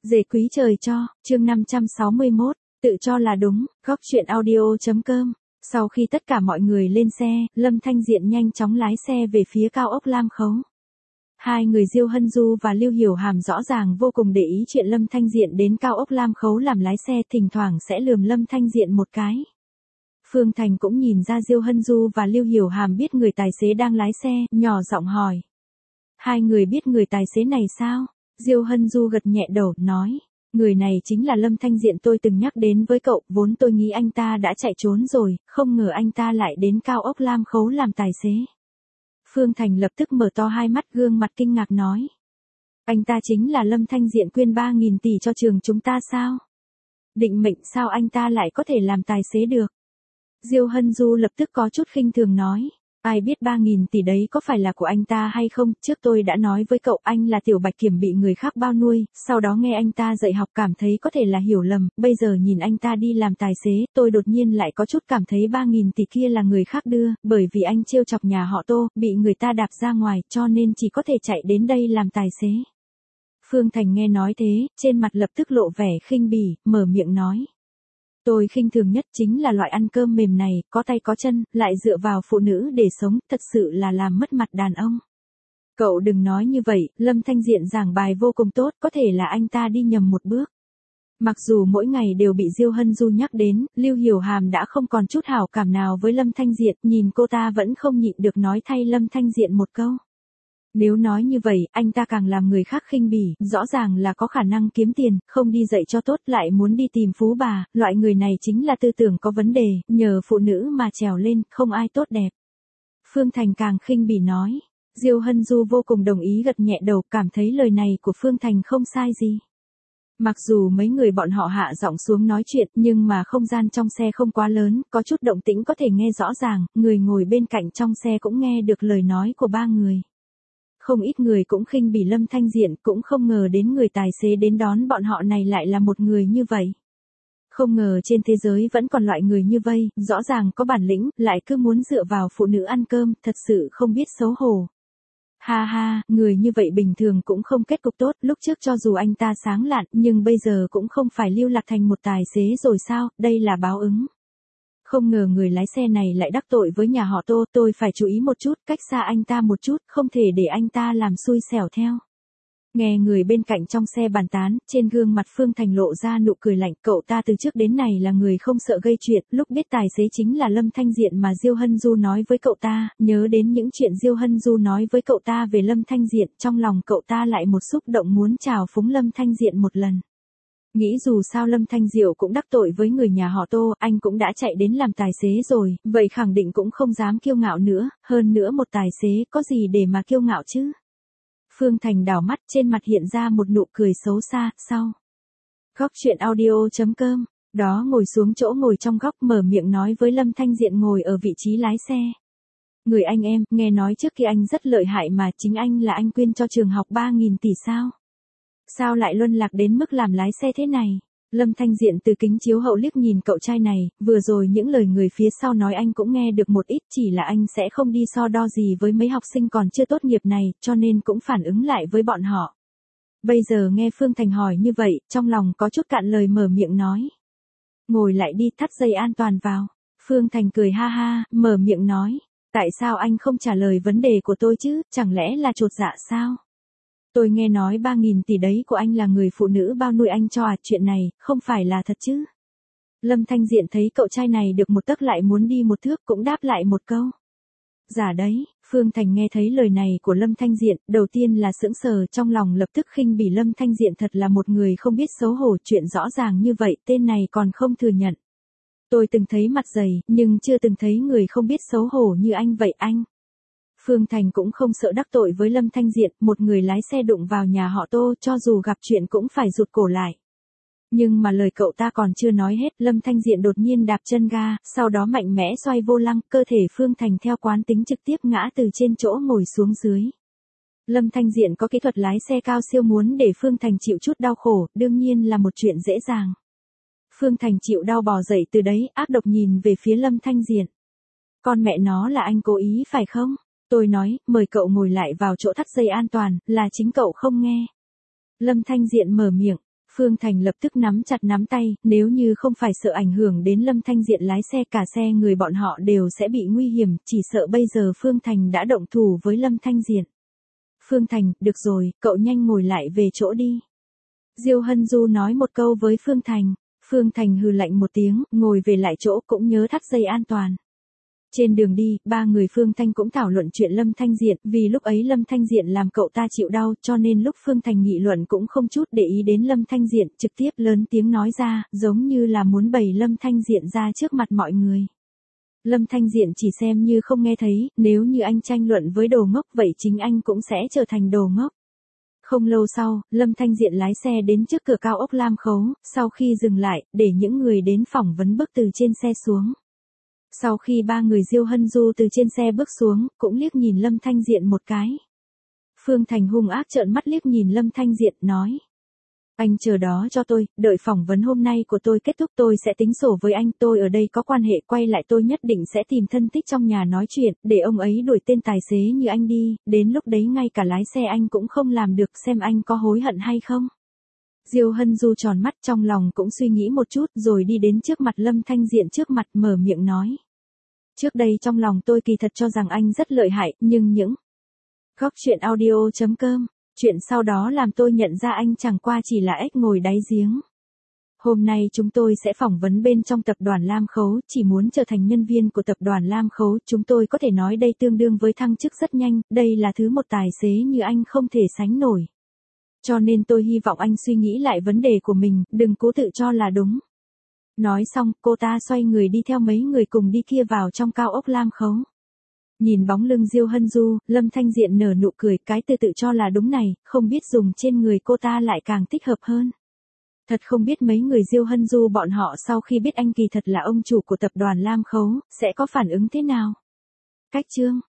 Dề quý trời cho, chương 561, tự cho là đúng, góc chuyện audio.com. Sau khi tất cả mọi người lên xe, Lâm Thanh Diện nhanh chóng lái xe về phía cao ốc Lam Khấu. Hai người Diêu Hân Du và Lưu Hiểu Hàm rõ ràng vô cùng để ý chuyện Lâm Thanh Diện đến cao ốc Lam Khấu làm lái xe, thỉnh thoảng sẽ lườm Lâm Thanh Diện một cái. Phương Thành cũng nhìn ra Diêu Hân Du và Lưu Hiểu Hàm biết người tài xế đang lái xe, nhỏ giọng hỏi. Hai người biết người tài xế này sao? Diêu Hân Du gật nhẹ đầu, nói. Người này chính là Lâm Thanh Diện tôi từng nhắc đến với cậu, vốn tôi nghĩ anh ta đã chạy trốn rồi, không ngờ anh ta lại đến cao ốc Lam Khấu làm tài xế. Phương Thành lập tức mở to hai mắt, gương mặt kinh ngạc nói. Anh ta chính là Lâm Thanh Diện quyên 3.000 tỷ cho trường chúng ta sao? Định mệnh sao anh ta lại có thể làm tài xế được? Diêu Hân Du lập tức có chút khinh thường nói. Ai biết 3.000 tỷ đấy có phải là của anh ta hay không, trước tôi đã nói với cậu anh là Tiểu Bạch Kiểm bị người khác bao nuôi, sau đó nghe anh ta dạy học cảm thấy có thể là hiểu lầm, bây giờ nhìn anh ta đi làm tài xế, tôi đột nhiên lại có chút cảm thấy 3.000 tỷ kia là người khác đưa, bởi vì anh trêu chọc nhà họ Tô, bị người ta đạp ra ngoài, cho nên chỉ có thể chạy đến đây làm tài xế. Phương Thành nghe nói thế, trên mặt lập tức lộ vẻ khinh bỉ, mở miệng nói. Tôi khinh thường nhất chính là loại ăn cơm mềm này, có tay có chân, lại dựa vào phụ nữ để sống, thật sự là làm mất mặt đàn ông. Cậu đừng nói như vậy, Lâm Thanh Diện giảng bài vô cùng tốt, có thể là anh ta đi nhầm một bước. Mặc dù mỗi ngày đều bị Diêu Hân Du nhắc đến, Lưu Hiểu Hàm đã không còn chút hảo cảm nào với Lâm Thanh Diện, nhìn cô ta vẫn không nhịn được nói thay Lâm Thanh Diện một câu. Nếu nói như vậy, anh ta càng làm người khác khinh bỉ, rõ ràng là có khả năng kiếm tiền, không đi dạy cho tốt lại muốn đi tìm phú bà, loại người này chính là tư tưởng có vấn đề, nhờ phụ nữ mà trèo lên, không ai tốt đẹp. Phương Thành càng khinh bỉ nói. Diêu Hân Du vô cùng đồng ý gật nhẹ đầu, cảm thấy lời này của Phương Thành không sai gì. Mặc dù mấy người bọn họ hạ giọng xuống nói chuyện, nhưng mà không gian trong xe không quá lớn, có chút động tĩnh có thể nghe rõ ràng, người ngồi bên cạnh trong xe cũng nghe được lời nói của ba người. Không ít người cũng khinh bỉ Lâm Thanh Diện, cũng không ngờ đến người tài xế đến đón bọn họ này lại là một người như vậy. Không ngờ trên thế giới vẫn còn loại người như vây, rõ ràng có bản lĩnh, lại cứ muốn dựa vào phụ nữ ăn cơm, thật sự không biết xấu hổ. Ha ha, người như vậy bình thường cũng không kết cục tốt, lúc trước cho dù anh ta sáng lạn, nhưng bây giờ cũng không phải lưu lạc thành một tài xế rồi sao, đây là báo ứng. Không ngờ người lái xe này lại đắc tội với nhà họ Tô, tôi phải chú ý một chút, cách xa anh ta một chút, không thể để anh ta làm xui xẻo theo. Nghe người bên cạnh trong xe bàn tán, trên gương mặt Phương Thành lộ ra nụ cười lạnh, cậu ta từ trước đến này là người không sợ gây chuyện, lúc biết tài xế chính là Lâm Thanh Diện mà Diêu Hân Du nói với cậu ta, nhớ đến những chuyện Diêu Hân Du nói với cậu ta về Lâm Thanh Diện, trong lòng cậu ta lại một xúc động muốn chào phúng Lâm Thanh Diện một lần. Nghĩ dù sao Lâm Thanh Diệu cũng đắc tội với người nhà họ Tô, anh cũng đã chạy đến làm tài xế rồi, vậy khẳng định cũng không dám kiêu ngạo nữa, hơn nữa một tài xế có gì để mà kiêu ngạo chứ. Phương Thành đảo mắt, trên mặt hiện ra một nụ cười xấu xa, sau. Góc chuyện audio.com, đó ngồi xuống chỗ ngồi trong góc mở miệng nói với Lâm Thanh Diện ngồi ở vị trí lái xe. Người anh em, nghe nói trước kia anh rất lợi hại mà, chính anh là anh quyên cho trường học 3.000 tỷ sao? Sao lại luân lạc đến mức làm lái xe thế này? Lâm Thanh Diện từ kính chiếu hậu liếc nhìn cậu trai này, vừa rồi những lời người phía sau nói anh cũng nghe được một ít, chỉ là anh sẽ không đi so đo gì với mấy học sinh còn chưa tốt nghiệp này, cho nên cũng phản ứng lại với bọn họ. Bây giờ nghe Phương Thành hỏi như vậy, trong lòng có chút cạn lời mở miệng nói. Ngồi lại đi, thắt dây an toàn vào. Phương Thành cười ha ha, mở miệng nói. Tại sao anh không trả lời vấn đề của tôi chứ, chẳng lẽ là chột dạ sao? Tôi nghe nói 3.000 tỷ đấy của anh là người phụ nữ bao nuôi anh cho à, chuyện này, không phải là thật chứ? Lâm Thanh Diện thấy cậu trai này được một tấc lại muốn đi một thước cũng đáp lại một câu. Giả đấy, Phương Thành nghe thấy lời này của Lâm Thanh Diện, đầu tiên là sững sờ, trong lòng lập tức khinh bỉ Lâm Thanh Diện thật là một người không biết xấu hổ, chuyện rõ ràng như vậy, tên này còn không thừa nhận. Tôi từng thấy mặt dày, nhưng chưa từng thấy người không biết xấu hổ như anh vậy anh. Phương Thành cũng không sợ đắc tội với Lâm Thanh Diện, một người lái xe đụng vào nhà họ Tô, cho dù gặp chuyện cũng phải rụt cổ lại. Nhưng mà lời cậu ta còn chưa nói hết, Lâm Thanh Diện đột nhiên đạp chân ga, sau đó mạnh mẽ xoay vô lăng, cơ thể Phương Thành theo quán tính trực tiếp ngã từ trên chỗ ngồi xuống dưới. Lâm Thanh Diện có kỹ thuật lái xe cao siêu, muốn để Phương Thành chịu chút đau khổ, đương nhiên là một chuyện dễ dàng. Phương Thành chịu đau bò dậy từ đấy, ác độc nhìn về phía Lâm Thanh Diện. Con mẹ nó là anh cố ý phải không? Tôi nói, mời cậu ngồi lại vào chỗ thắt dây an toàn, là chính cậu không nghe. Lâm Thanh Diện mở miệng, Phương Thành lập tức nắm chặt nắm tay, nếu như không phải sợ ảnh hưởng đến Lâm Thanh Diện lái xe, cả xe người bọn họ đều sẽ bị nguy hiểm, chỉ sợ bây giờ Phương Thành đã động thủ với Lâm Thanh Diện. Phương Thành, được rồi, cậu nhanh ngồi lại về chỗ đi. Diêu Hân Du nói một câu với Phương Thành. Phương Thành hừ lạnh một tiếng, ngồi về lại chỗ, cũng nhớ thắt dây an toàn. Trên đường đi, ba người Phương Thanh cũng thảo luận chuyện Lâm Thanh Diện, vì lúc ấy Lâm Thanh Diện làm cậu ta chịu đau, cho nên lúc Phương Thành nghị luận cũng không chút để ý đến Lâm Thanh Diện, trực tiếp lớn tiếng nói ra, giống như là muốn bày Lâm Thanh Diện ra trước mặt mọi người. Lâm Thanh Diện chỉ xem như không nghe thấy, nếu như anh tranh luận với đồ ngốc vậy chính anh cũng sẽ trở thành đồ ngốc. Không lâu sau, Lâm Thanh Diện lái xe đến trước cửa cao ốc Lam Khấu, sau khi dừng lại, để những người đến phỏng vấn bước từ trên xe xuống. Sau khi ba người Diêu Hân Du từ trên xe bước xuống, cũng liếc nhìn Lâm Thanh Diện một cái. Phương Thành hung ác trợn mắt liếc nhìn Lâm Thanh Diện, nói. Anh chờ đó cho tôi, đợi phỏng vấn hôm nay của tôi kết thúc tôi sẽ tính sổ với anh, tôi ở đây có quan hệ, quay lại tôi nhất định sẽ tìm thân thích trong nhà nói chuyện, để ông ấy đuổi tên tài xế như anh đi, đến lúc đấy ngay cả lái xe anh cũng không làm được, xem anh có hối hận hay không. Diêu Hân Du tròn mắt, trong lòng cũng suy nghĩ một chút rồi đi đến trước mặt Lâm Thanh Diện, trước mặt mở miệng nói. Trước đây trong lòng tôi kỳ thật cho rằng anh rất lợi hại, nhưng những góc chuyện audio.com, chuyện sau đó làm tôi nhận ra anh chẳng qua chỉ là ếch ngồi đáy giếng. Hôm nay chúng tôi sẽ phỏng vấn bên trong tập đoàn Lam Khấu, chỉ muốn trở thành nhân viên của tập đoàn Lam Khấu, chúng tôi có thể nói đây tương đương với thăng chức rất nhanh, đây là thứ một tài xế như anh không thể sánh nổi. Cho nên tôi hy vọng anh suy nghĩ lại vấn đề của mình, đừng cố tự cho là đúng. Nói xong, cô ta xoay người đi theo mấy người cùng đi kia vào trong cao ốc Lam Khấu. Nhìn bóng lưng Diêu Hân Du, Lâm Thanh Diện nở nụ cười, cái từ tự cho là đúng này, không biết dùng trên người cô ta lại càng thích hợp hơn. Thật không biết mấy người Diêu Hân Du bọn họ sau khi biết anh kỳ thật là ông chủ của tập đoàn Lam Khấu, sẽ có phản ứng thế nào. Cách chương